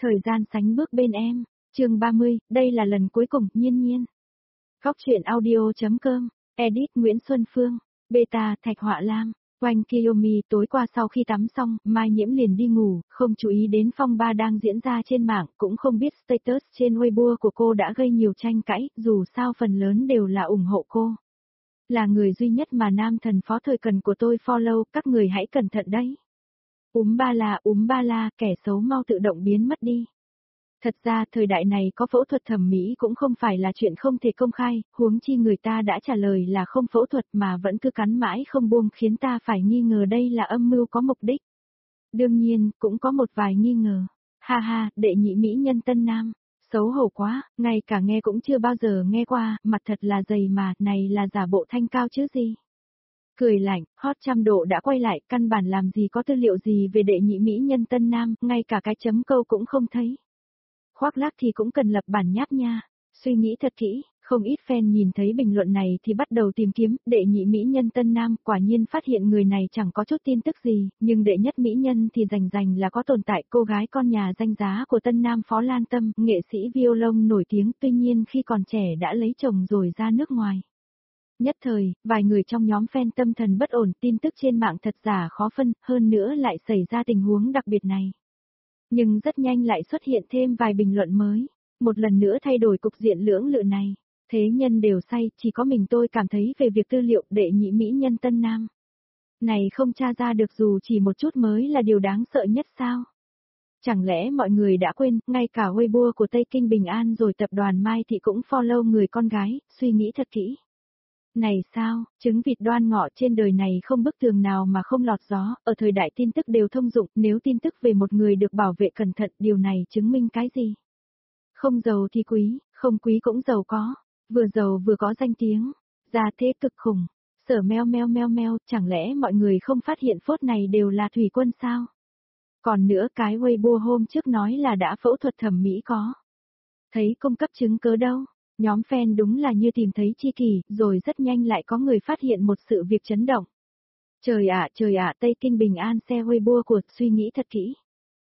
Thời gian sánh bước bên em. Chương 30, đây là lần cuối cùng, Nhiên Nhiên. Góc truyện audio.com, edit Nguyễn Xuân Phương, beta Thạch Họa Lam. Oanh Kiyomi tối qua sau khi tắm xong, Mai Nhiễm liền đi ngủ, không chú ý đến phong ba đang diễn ra trên mạng, cũng không biết status trên Weibo của cô đã gây nhiều tranh cãi, dù sao phần lớn đều là ủng hộ cô. Là người duy nhất mà nam thần phó thời cần của tôi follow, các người hãy cẩn thận đấy. Ba la, kẻ xấu mau tự động biến mất đi. Thật ra thời đại này có phẫu thuật thẩm mỹ cũng không phải là chuyện không thể công khai, huống chi người ta đã trả lời là không phẫu thuật mà vẫn cứ cắn mãi không buông khiến ta phải nghi ngờ đây là âm mưu có mục đích. Đương nhiên, cũng có một vài nghi ngờ. Ha ha, đệ nhị mỹ nhân Tân Nam. Xấu hổ quá, ngay cả nghe cũng chưa bao giờ nghe qua, mặt thật là dày mà, này là giả bộ thanh cao chứ gì. Cười lạnh, hot 100 độ đã quay lại, căn bản làm gì có tư liệu gì về đệ nhị mỹ nhân Tân Nam, ngay cả cái chấm câu cũng không thấy. Khoác lác thì cũng cần lập bản nháp nha. Suy nghĩ thật kỹ, không ít fan nhìn thấy bình luận này thì bắt đầu tìm kiếm, đệ nhị mỹ nhân Tân Nam, quả nhiên phát hiện người này chẳng có chút tin tức gì, nhưng đệ nhất mỹ nhân thì rành là có tồn tại, cô gái con nhà danh giá của Tân Nam Phó Lan Tâm, nghệ sĩ violon nổi tiếng, tuy nhiên khi còn trẻ đã lấy chồng rồi ra nước ngoài. Nhất thời, vài người trong nhóm fan tâm thần bất ổn, tin tức trên mạng thật giả khó phân, hơn nữa lại xảy ra tình huống đặc biệt này. Nhưng rất nhanh lại xuất hiện thêm vài bình luận mới, một lần nữa thay đổi cục diện lưỡng lự này. Thế nhân đều say, chỉ có mình tôi cảm thấy về việc tư liệu đệ nhị mỹ nhân Tân Nam. Này không tra ra được dù chỉ một chút mới là điều đáng sợ nhất sao? Chẳng lẽ mọi người đã quên, ngay cả Weibo của Tây Kinh Bình An rồi tập đoàn Mai Thị cũng follow người con gái, suy nghĩ thật kỹ. Này sao, trứng vịt đoan ngọ trên đời này không bức tường nào mà không lọt gió, ở thời đại tin tức đều thông dụng, nếu tin tức về một người được bảo vệ cẩn thận, điều này chứng minh cái gì? Không giàu thì quý, không quý cũng giàu có, vừa giàu vừa có danh tiếng, gia thế cực khủng, Sở meo, chẳng lẽ mọi người không phát hiện phốt này đều là thủy quân sao? Còn nữa cái Weibo hôm trước nói là đã phẫu thuật thẩm mỹ có. Thấy cung cấp chứng cớ đâu? Nhóm fan đúng là như tìm thấy chi kỷ, rồi rất nhanh lại có người phát hiện một sự việc chấn động. Trời ạ, Tây Kinh Bình An xe Weibo của, suy nghĩ thật kỹ.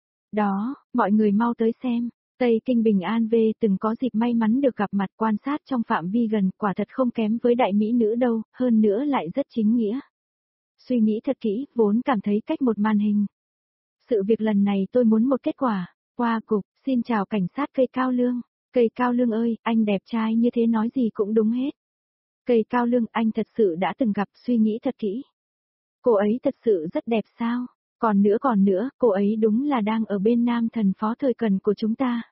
Đó, mọi người mau tới xem, Tây Kinh Bình An V từng có dịp may mắn được gặp mặt quan sát trong phạm vi gần, quả thật không kém với đại mỹ nữ đâu, hơn nữa lại rất chính nghĩa. Suy nghĩ thật kỹ, vốn cảm thấy cách một màn hình. Sự việc lần này tôi muốn một kết quả, qua cục, xin chào cảnh sát cây cao lương. Cây cao lương ơi, anh đẹp trai như thế nói gì cũng đúng hết. Cây cao lương, anh thật sự đã từng gặp, suy nghĩ thật kỹ. Cô ấy thật sự rất đẹp sao? Còn nữa, cô ấy đúng là đang ở bên nam thần phó thời cần của chúng ta.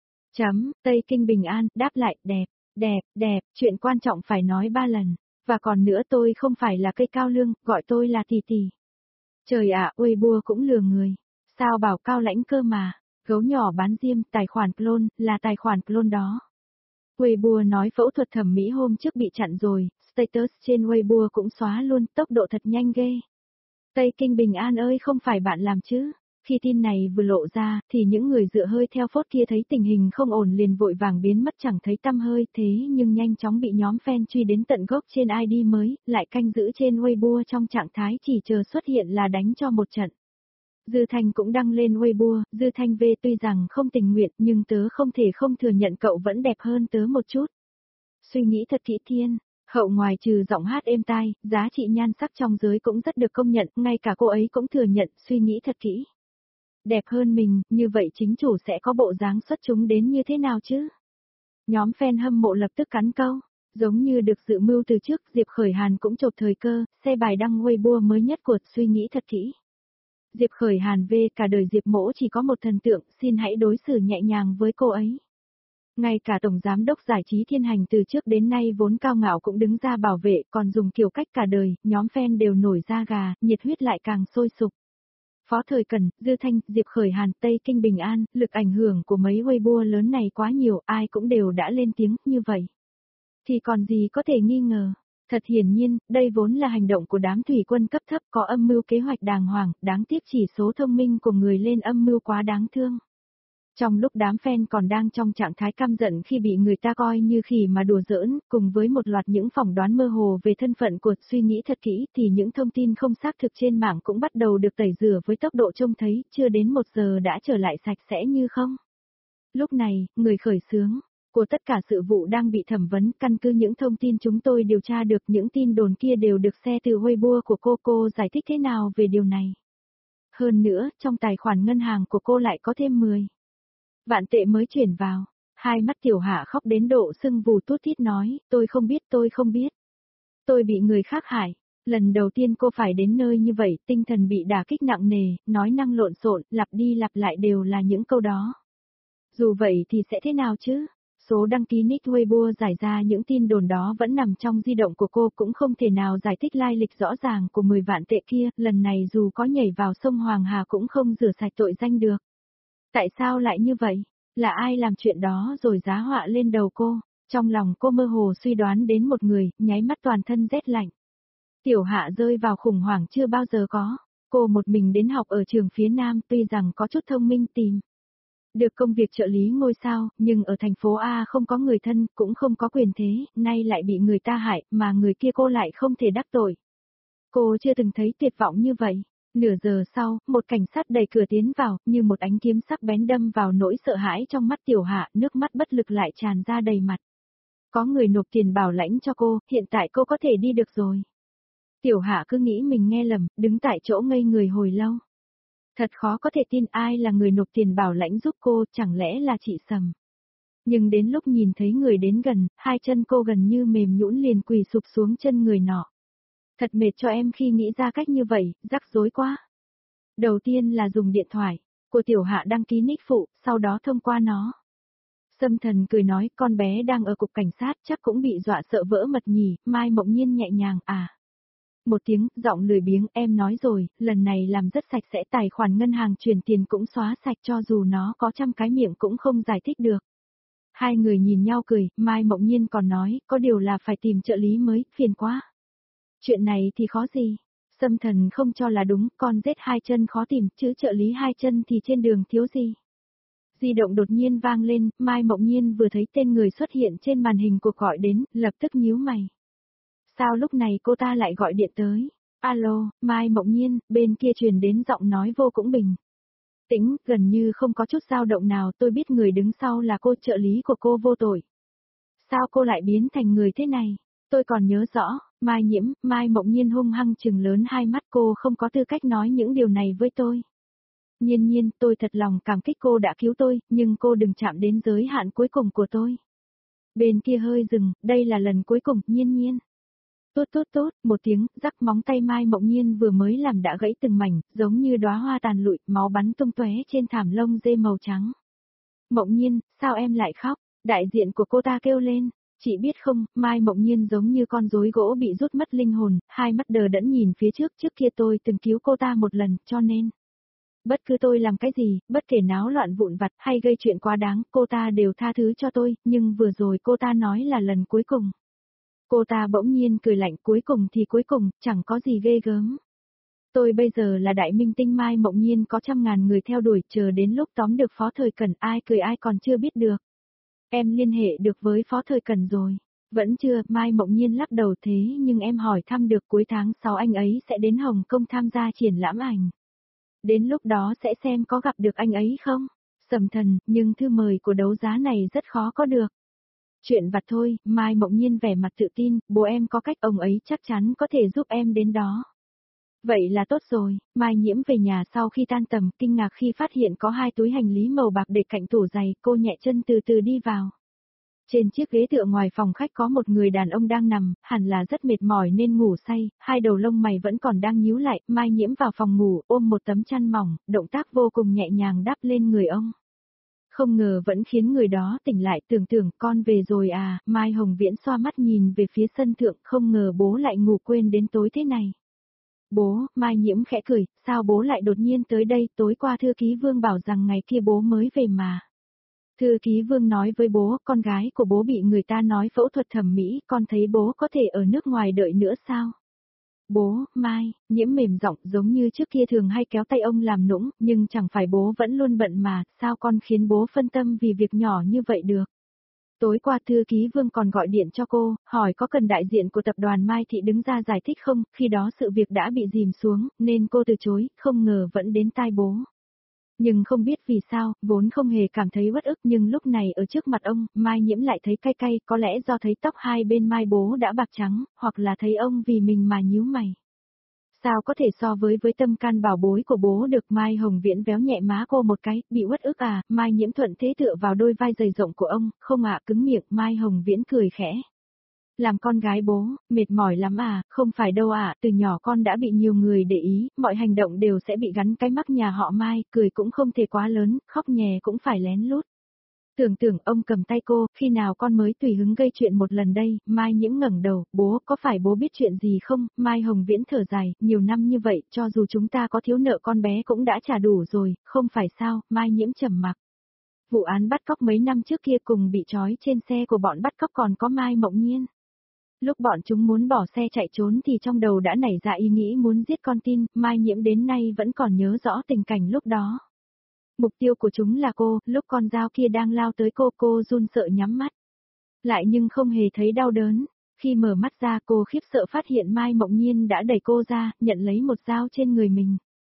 Tây Kinh Bình An, đáp lại, đẹp, chuyện quan trọng phải nói 3 lần. Và còn nữa tôi không phải là cây cao lương, gọi tôi là tỷ tỷ. Trời ạ, Weibo cũng lừa người. Sao bảo cao lãnh cơ mà. Gấu nhỏ bán diêm, tài khoản clone, là tài khoản clone đó. Weibo nói phẫu thuật thẩm mỹ hôm trước bị chặn rồi, status trên Weibo cũng xóa luôn, tốc độ thật nhanh ghê. Tây Kinh Bình An ơi không phải bạn làm chứ. Khi tin này vừa lộ ra, thì những người dựa hơi theo phốt kia thấy tình hình không ổn liền vội vàng biến mất chẳng thấy tăm hơi, thế nhưng nhanh chóng bị nhóm fan truy đến tận gốc trên ID mới, lại canh giữ trên Weibo trong trạng thái chỉ chờ xuất hiện là đánh cho một trận. Dư Thanh cũng đăng lên Weibo, Dư Thanh V tuy rằng không tình nguyện nhưng tớ không thể không thừa nhận cậu vẫn đẹp hơn tớ một chút. Suy nghĩ thật kỹ thiên, hậu ngoài trừ giọng hát êm tai, giá trị nhan sắc trong giới cũng rất được công nhận, ngay cả cô ấy cũng thừa nhận, suy nghĩ thật kỹ. Đẹp hơn mình, như vậy chính chủ sẽ có bộ dáng xuất chúng đến như thế nào chứ? Nhóm fan hâm mộ lập tức cắn câu, giống như được dự mưu từ trước, Diệp Khởi Hàn cũng chộp thời cơ, xe bài đăng Weibo mới nhất của suy nghĩ thật kỹ. Diệp Khởi Hàn V cả đời Diệp mỗ chỉ có một thần tượng, xin hãy đối xử nhẹ nhàng với cô ấy. Ngay cả Tổng Giám đốc Giải trí Thiên Hành từ trước đến nay vốn cao ngạo cũng đứng ra bảo vệ, còn dùng kiểu cách cả đời, nhóm fan đều nổi da gà, nhiệt huyết lại càng sôi sục. Phó Thời Cần, Dư Thanh, Diệp Khởi Hàn, Tây Kinh Bình An, lực ảnh hưởng của mấy Weibo lớn này quá nhiều, ai cũng đều đã lên tiếng như vậy. Thì còn gì có thể nghi ngờ. Thật hiển nhiên, đây vốn là hành động của đám thủy quân cấp thấp có âm mưu kế hoạch đàng hoàng, đáng tiếc chỉ số thông minh của người lên âm mưu quá đáng thương. Trong lúc đám fan còn đang trong trạng thái căm giận khi bị người ta coi như khỉ mà đùa giỡn, cùng với một loạt những phỏng đoán mơ hồ về thân phận của suy nghĩ thật kỹ thì những thông tin không xác thực trên mạng cũng bắt đầu được tẩy rửa với tốc độ trông thấy, chưa đến 1 giờ đã trở lại sạch sẽ như không. Lúc này, người khởi xướng của tất cả sự vụ đang bị thẩm vấn, căn cứ những thông tin chúng tôi điều tra được, những tin đồn kia đều được share từ Weibo của cô giải thích thế nào về điều này? Hơn nữa, trong tài khoản ngân hàng của cô lại có thêm 10 vạn tệ mới chuyển vào. Hai mắt Tiểu Hạ khóc đến độ sưng vù tút thít nói, tôi không biết, tôi không biết. Tôi bị người khác hại. Lần đầu tiên cô phải đến nơi như vậy, tinh thần bị đả kích nặng nề, nói năng lộn xộn, lặp đi lặp lại đều là những câu đó. Dù vậy thì sẽ thế nào chứ? Số đăng ký nick Weibo giải ra những tin đồn đó vẫn nằm trong di động của cô, cũng không thể nào giải thích lai lịch rõ ràng của 10 vạn tệ kia, lần này dù có nhảy vào sông Hoàng Hà cũng không rửa sạch tội danh được. Tại sao lại như vậy? Là ai làm chuyện đó rồi giá họa lên đầu cô? Trong lòng cô mơ hồ suy đoán đến một người, nháy mắt toàn thân rét lạnh. Tiểu Hạ rơi vào khủng hoảng chưa bao giờ có. Cô một mình đến học ở trường phía Nam, tuy rằng có chút thông minh tìm được công việc trợ lý ngôi sao, nhưng ở thành phố A không có người thân, cũng không có quyền thế, nay lại bị người ta hại, mà người kia cô lại không thể đắc tội. Cô chưa từng thấy tuyệt vọng như vậy. Nửa giờ sau, một cảnh sát đẩy cửa tiến vào, như một ánh kiếm sắc bén đâm vào nỗi sợ hãi trong mắt Tiểu Hạ, nước mắt bất lực lại tràn ra đầy mặt. Có người nộp tiền bảo lãnh cho cô, hiện tại cô có thể đi được rồi. Tiểu Hạ cứ nghĩ mình nghe lầm, đứng tại chỗ ngây người hồi lâu. Thật khó có thể tin ai là người nộp tiền bảo lãnh giúp cô, chẳng lẽ là chị Sầm. Nhưng đến lúc nhìn thấy người đến gần, hai chân cô gần như mềm nhũn liền quỳ sụp xuống chân người nọ. Thật mệt cho em khi nghĩ ra cách như vậy, rắc rối quá. Đầu tiên là dùng điện thoại của Tiểu Hạ đăng ký nick phụ, sau đó thông qua nó. Sâm Thần cười nói, con bé đang ở cục cảnh sát chắc cũng bị dọa sợ vỡ mật nhỉ, Mai Mộng Nhiên nhẹ nhàng à. Một tiếng, giọng lười biếng, em nói rồi, lần này làm rất sạch sẽ, tài khoản ngân hàng chuyển tiền cũng xóa sạch, cho dù nó có trăm cái miệng cũng không giải thích được. Hai người nhìn nhau cười, Mai Mộng Nhiên còn nói, có điều là phải tìm trợ lý mới, phiền quá. Chuyện này thì khó gì? Sâm Thần không cho là đúng, con rết hai chân khó tìm, chứ trợ lý hai chân thì trên đường thiếu gì. Di động đột nhiên vang lên, Mai Mộng Nhiên vừa thấy tên người xuất hiện trên màn hình cuộc gọi đến, lập tức nhíu mày. Sao lúc này cô ta lại gọi điện tới? Alo, Mai Mộng Nhiên, bên kia truyền đến giọng nói vô cùng bình tĩnh, gần như không có chút dao động nào, tôi biết người đứng sau là cô, trợ lý của cô vô tội. Sao cô lại biến thành người thế này? Tôi còn nhớ rõ, Mai Nhiễm, Mai Mộng Nhiên hung hăng trừng lớn hai mắt, cô không có tư cách nói những điều này với tôi. Nhiên Nhiên, tôi thật lòng cảm kích cô đã cứu tôi, nhưng cô đừng chạm đến giới hạn cuối cùng của tôi. Bên kia hơi dừng, đây là lần cuối cùng, Nhiên Nhiên. Tốt tốt tốt, một tiếng, rắc móng tay Mai Mộng Nhiên vừa mới làm đã gãy từng mảnh, giống như đóa hoa tàn lụi, máu bắn tung tóe trên thảm lông dê màu trắng. Mộng Nhiên, sao em lại khóc? Đại diện của cô ta kêu lên. Chị biết không, Mai Mộng Nhiên giống như con rối gỗ bị rút mất linh hồn, hai mắt đờ đẫn nhìn phía trước kia tôi từng cứu cô ta một lần, cho nên. Bất cứ tôi làm cái gì, bất kể náo loạn vụn vặt hay gây chuyện quá đáng, cô ta đều tha thứ cho tôi, nhưng vừa rồi cô ta nói là lần cuối cùng. Cô ta bỗng nhiên cười lạnh, cuối cùng thì cuối cùng, chẳng có gì ghê gớm. Tôi bây giờ là đại minh tinh, Mai Mộng Nhiên có trăm ngàn người theo đuổi, chờ đến lúc tóm được Phó Thời Cẩn, ai cười ai còn chưa biết được. Em liên hệ được với Phó Thời Cẩn rồi. Vẫn chưa, Mai Mộng Nhiên lắc đầu, thế nhưng em hỏi thăm được cuối tháng 6 anh ấy sẽ đến Hồng Kông tham gia triển lãm ảnh. Đến lúc đó sẽ xem có gặp được anh ấy không? Sầm Thần, nhưng thư mời của đấu giá này rất khó có được. Chuyện vặt thôi, Mai Mộng Nhiên vẻ mặt tự tin, bố em có cách, ông ấy chắc chắn có thể giúp em đến đó. Vậy là tốt rồi, Mai Nhiễm về nhà sau khi tan tầm, kinh ngạc khi phát hiện có hai túi hành lý màu bạc để cạnh tủ giày, cô nhẹ chân từ từ đi vào. Trên chiếc ghế tựa ngoài phòng khách có một người đàn ông đang nằm, hẳn là rất mệt mỏi nên ngủ say, hai đầu lông mày vẫn còn đang nhíu lại, Mai Nhiễm vào phòng ngủ, ôm một tấm chăn mỏng, động tác vô cùng nhẹ nhàng đắp lên người ông. Không ngờ vẫn khiến người đó tỉnh lại, tưởng con về rồi à, Mai Hồng Viễn xoa mắt nhìn về phía sân thượng, không ngờ bố lại ngủ quên đến tối thế này. Bố, Mai Nhiễm khẽ cười, sao bố lại đột nhiên tới đây, tối qua thư ký Vương bảo rằng ngày kia bố mới về mà. Thư ký Vương nói với bố, con gái của bố bị người ta nói phẫu thuật thẩm mỹ, con thấy bố có thể ở nước ngoài đợi nữa sao? Bố, Mai, Nhiễm mềm giọng giống như trước kia thường hay kéo tay ông làm nũng, nhưng chẳng phải bố vẫn luôn bận mà, sao con khiến bố phân tâm vì việc nhỏ như vậy được? Tối qua thư ký Vương còn gọi điện cho cô, hỏi có cần đại diện của tập đoàn Mai Thị đứng ra giải thích không, khi đó sự việc đã bị dìm xuống, nên cô từ chối, không ngờ vẫn đến tai bố. Nhưng không biết vì sao, vốn không hề cảm thấy uất ức nhưng lúc này ở trước mặt ông, Mai Nhiễm lại thấy cay cay, có lẽ do thấy tóc hai bên Mai bố đã bạc trắng, hoặc là thấy ông vì mình mà nhíu mày. Sao có thể so với tâm can bảo bối của bố được. Mai Hồng Viễn véo nhẹ má cô một cái, bị uất ức à. Mai Nhiễm thuận thế tựa vào đôi vai dày rộng của ông, không ạ. Cứng miệng. Mai Hồng Viễn cười khẽ. Làm con gái bố, mệt mỏi lắm à. Không phải đâu ạ. Từ nhỏ con đã bị nhiều người để ý, mọi hành động đều sẽ bị gắn cái mác nhà họ Mai, cười cũng không thể quá lớn, khóc nhè cũng phải lén lút. Tưởng tưởng ông cầm tay cô, khi nào con mới tùy hứng gây chuyện một lần đây. Mai Nhiễm ngẩng đầu, bố, có phải bố biết chuyện gì không? Mai Hồng Viễn thở dài, nhiều năm như vậy, cho dù chúng ta có thiếu nợ con bé cũng đã trả đủ rồi, không phải sao? Mai Nhiễm trầm mặc. Vụ án bắt cóc mấy năm trước kia cùng bị trói trên xe của bọn bắt cóc còn có Mai Mộng Nhiên. Lúc bọn chúng muốn bỏ xe chạy trốn thì trong đầu đã nảy ra ý nghĩ muốn giết con tin, Mai Nhiễm đến nay vẫn còn nhớ rõ tình cảnh lúc đó. Mục tiêu của chúng là cô, lúc con dao kia đang lao tới cô run sợ nhắm mắt. Lại nhưng không hề thấy đau đớn. Khi mở mắt ra cô khiếp sợ phát hiện Mai Mộng Nhiên đã đẩy cô ra, nhận lấy một dao trên người mình.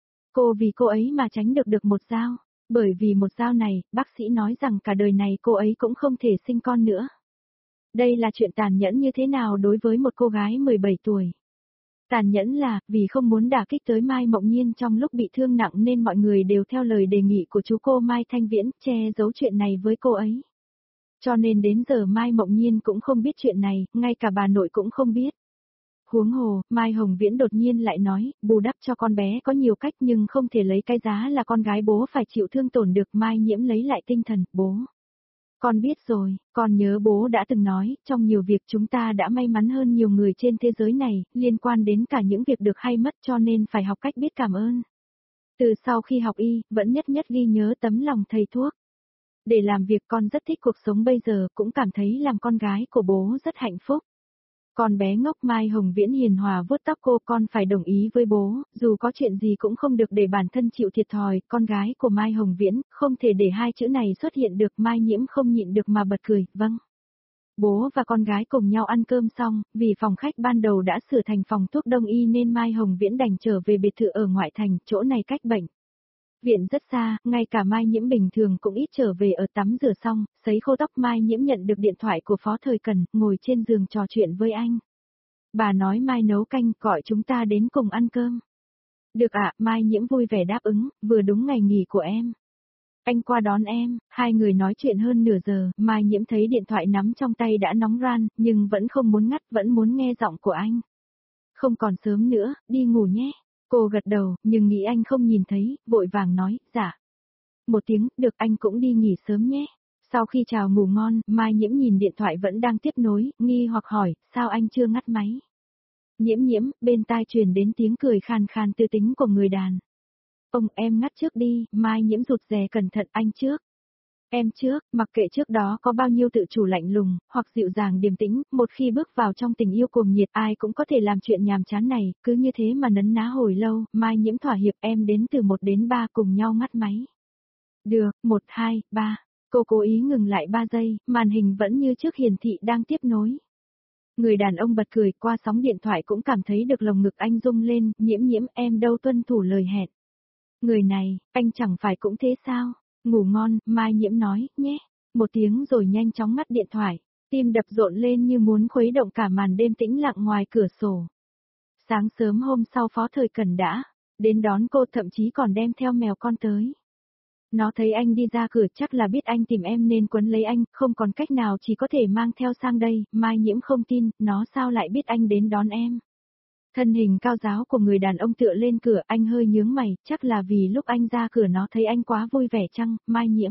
Cô vì cô ấy mà tránh được một dao. Bởi vì một dao này, bác sĩ nói rằng cả đời này cô ấy cũng không thể sinh con nữa. Đây là chuyện tàn nhẫn như thế nào đối với một cô gái 17 tuổi. Tàn nhẫn là, vì không muốn đả kích tới Mai Mộng Nhiên trong lúc bị thương nặng nên mọi người đều theo lời đề nghị của chú cô Mai Thanh Viễn, che giấu chuyện này với cô ấy. Cho nên đến giờ Mai Mộng Nhiên cũng không biết chuyện này, ngay cả bà nội cũng không biết. Huống hồ, Mai Hồng Viễn đột nhiên lại nói, bù đắp cho con bé có nhiều cách nhưng không thể lấy cái giá là con gái bố phải chịu thương tổn được. Mai Nhiễm lấy lại tinh thần, bố. Con biết rồi, con nhớ bố đã từng nói, trong nhiều việc chúng ta đã may mắn hơn nhiều người trên thế giới này, liên quan đến cả những việc được hay mất cho nên phải học cách biết cảm ơn. Từ sau khi học y, vẫn nhất nhất ghi nhớ tấm lòng thầy thuốc. Để làm việc con rất thích cuộc sống bây giờ, cũng cảm thấy làm con gái của bố rất hạnh phúc. Con bé ngốc. Mai Hồng Viễn hiền hòa vuốt tóc cô, con phải đồng ý với bố, dù có chuyện gì cũng không được để bản thân chịu thiệt thòi. Con gái của Mai Hồng Viễn, không thể để hai chữ này xuất hiện được. Mai Nhiễm không nhịn được mà bật cười, vâng. Bố và con gái cùng nhau ăn cơm xong, vì phòng khách ban đầu đã sửa thành phòng thuốc đông y nên Mai Hồng Viễn đành trở về biệt thự ở ngoại thành, chỗ này cách bệnh viện rất xa, ngay cả Mai Nhiễm bình thường cũng ít trở về. Ở tắm rửa xong, sấy khô tóc, Mai Nhiễm nhận được điện thoại của Phó Thời Cần, ngồi trên giường trò chuyện với anh. Bà nói Mai nấu canh, gọi chúng ta đến cùng ăn cơm. Được ạ. Mai Nhiễm vui vẻ đáp ứng, vừa đúng ngày nghỉ của em. Anh qua đón em. Hai người nói chuyện hơn nửa giờ, Mai Nhiễm thấy điện thoại nắm trong tay đã nóng ran, nhưng vẫn không muốn ngắt, vẫn muốn nghe giọng của anh. Không còn sớm nữa, đi ngủ nhé. Cô gật đầu, nhưng nghĩ anh không nhìn thấy, vội vàng nói, dạ. Một tiếng, được, anh cũng đi nghỉ sớm nhé. Sau khi chào ngủ ngon, Mai Nhiễm nhìn điện thoại vẫn đang tiếp nối, nghi hoặc hỏi, sao anh chưa ngắt máy? Nhiễm Nhiễm, bên tai truyền đến tiếng cười khàn khàn tư tính của người đàn. Ông, em ngắt trước đi. Mai Nhiễm rụt rè cẩn thận, anh trước. Em trước. Mặc kệ trước đó có bao nhiêu tự chủ lạnh lùng, hoặc dịu dàng điềm tĩnh, một khi bước vào trong tình yêu cuồng nhiệt ai cũng có thể làm chuyện nhàm chán này, cứ như thế mà nấn ná hồi lâu. Mai Nhiễm thỏa hiệp, em đến từ 1 đến 3 cùng nhau ngắt máy. Được, 1, 2, 3. Cô cố ý ngừng lại 3 giây, màn hình vẫn như trước hiển thị đang tiếp nối. Người đàn ông bật cười, qua sóng điện thoại cũng cảm thấy được lồng ngực anh rung lên. Nhiễm Nhiễm, em đâu tuân thủ lời hẹn. Người này, anh chẳng phải cũng thế sao? Ngủ ngon. Mai Nhiễm nói, nhé. Một tiếng rồi nhanh chóng ngắt điện thoại. Tim đập rộn lên như muốn khuấy động cả màn đêm tĩnh lặng ngoài cửa sổ. Sáng sớm hôm sau Phó Thời Cần đã đến đón cô, thậm chí còn đem theo mèo con tới. Nó thấy anh đi ra cửa chắc là biết anh tìm em nên quấn lấy anh, không còn cách nào chỉ có thể mang theo sang đây. Mai Nhiễm không tin, nó sao lại biết anh đến đón em. Thân hình cao ráo của người đàn ông tựa lên cửa, anh hơi nhướng mày, chắc là vì lúc anh ra cửa nó thấy anh quá vui vẻ chăng? Mai Nhiễm.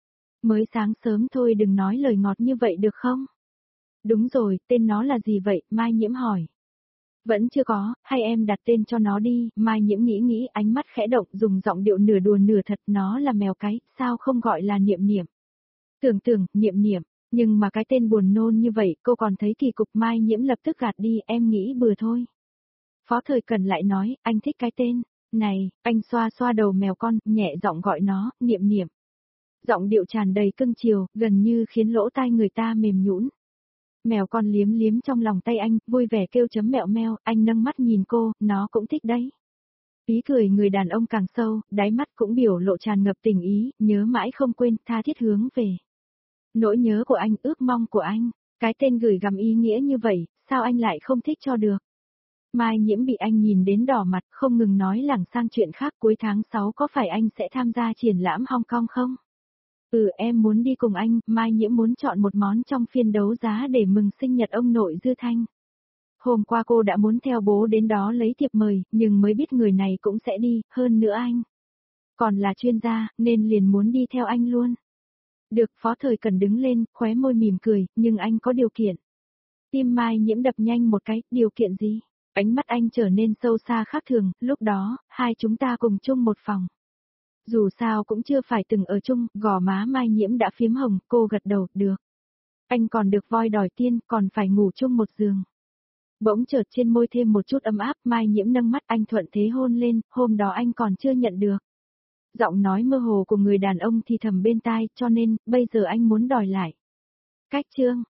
Mới sáng sớm thôi, đừng nói lời ngọt như vậy được không? Đúng rồi, tên nó là gì vậy? Mai Nhiễm hỏi. Vẫn chưa có, hay em đặt tên cho nó đi. Mai Nhiễm nghĩ, ánh mắt khẽ động, dùng giọng điệu nửa đùa nửa thật, nó là mèo cái, sao không gọi là Niệm Niệm? Tưởng, Niệm Niệm, nhưng mà cái tên buồn nôn như vậy, cô còn thấy kỳ cục. Mai Nhiễm lập tức gạt đi, em nghĩ bừa thôi. Phó Thời Cần lại nói, anh thích cái tên này. Anh xoa xoa đầu mèo con, nhẹ giọng gọi nó, Niệm Niệm. Giọng điệu tràn đầy cưng chiều, gần như khiến lỗ tai người ta mềm nhũn. Mèo con liếm liếm trong lòng tay anh, vui vẻ kêu chấm mẹo meo. Anh nâng mắt nhìn cô, nó cũng thích đấy. Ý cười người đàn ông càng sâu, đáy mắt cũng biểu lộ tràn ngập tình ý, nhớ mãi không quên, tha thiết hướng về. Nỗi nhớ của anh, ước mong của anh, cái tên gửi gắm ý nghĩa như vậy, sao anh lại không thích cho được? Mai Nhiễm bị anh nhìn đến đỏ mặt, không ngừng nói lảng sang chuyện khác, cuối tháng 6 có phải anh sẽ tham gia triển lãm Hong Kong không? Em muốn đi cùng anh, Mai Nhiễm muốn chọn một món trong phiên đấu giá để mừng sinh nhật ông nội Dư Thanh. Hôm qua cô đã muốn theo bố đến đó lấy thiệp mời, nhưng mới biết người này cũng sẽ đi, hơn nữa anh còn là chuyên gia, nên liền muốn đi theo anh luôn. Được, Phó Thời Cần đứng lên, khóe môi mỉm cười, nhưng anh có điều kiện. Tim Mai Nhiễm đập nhanh một cái, điều kiện gì? Ánh mắt anh trở nên sâu xa khác thường, lúc đó, hai chúng ta cùng chung một phòng. Dù sao cũng chưa phải từng ở chung, gò má Mai Nhiễm đã phím hồng, cô gật đầu, được. Anh còn được voi đòi tiên, còn phải ngủ chung một giường. Bỗng chợt trên môi thêm một chút ấm áp, Mai Nhiễm nâng mắt, anh thuận thế hôn lên, hôm đó anh còn chưa nhận được. Giọng nói mơ hồ của người đàn ông thì thầm bên tai, cho nên, bây giờ anh muốn đòi lại. Cách chương.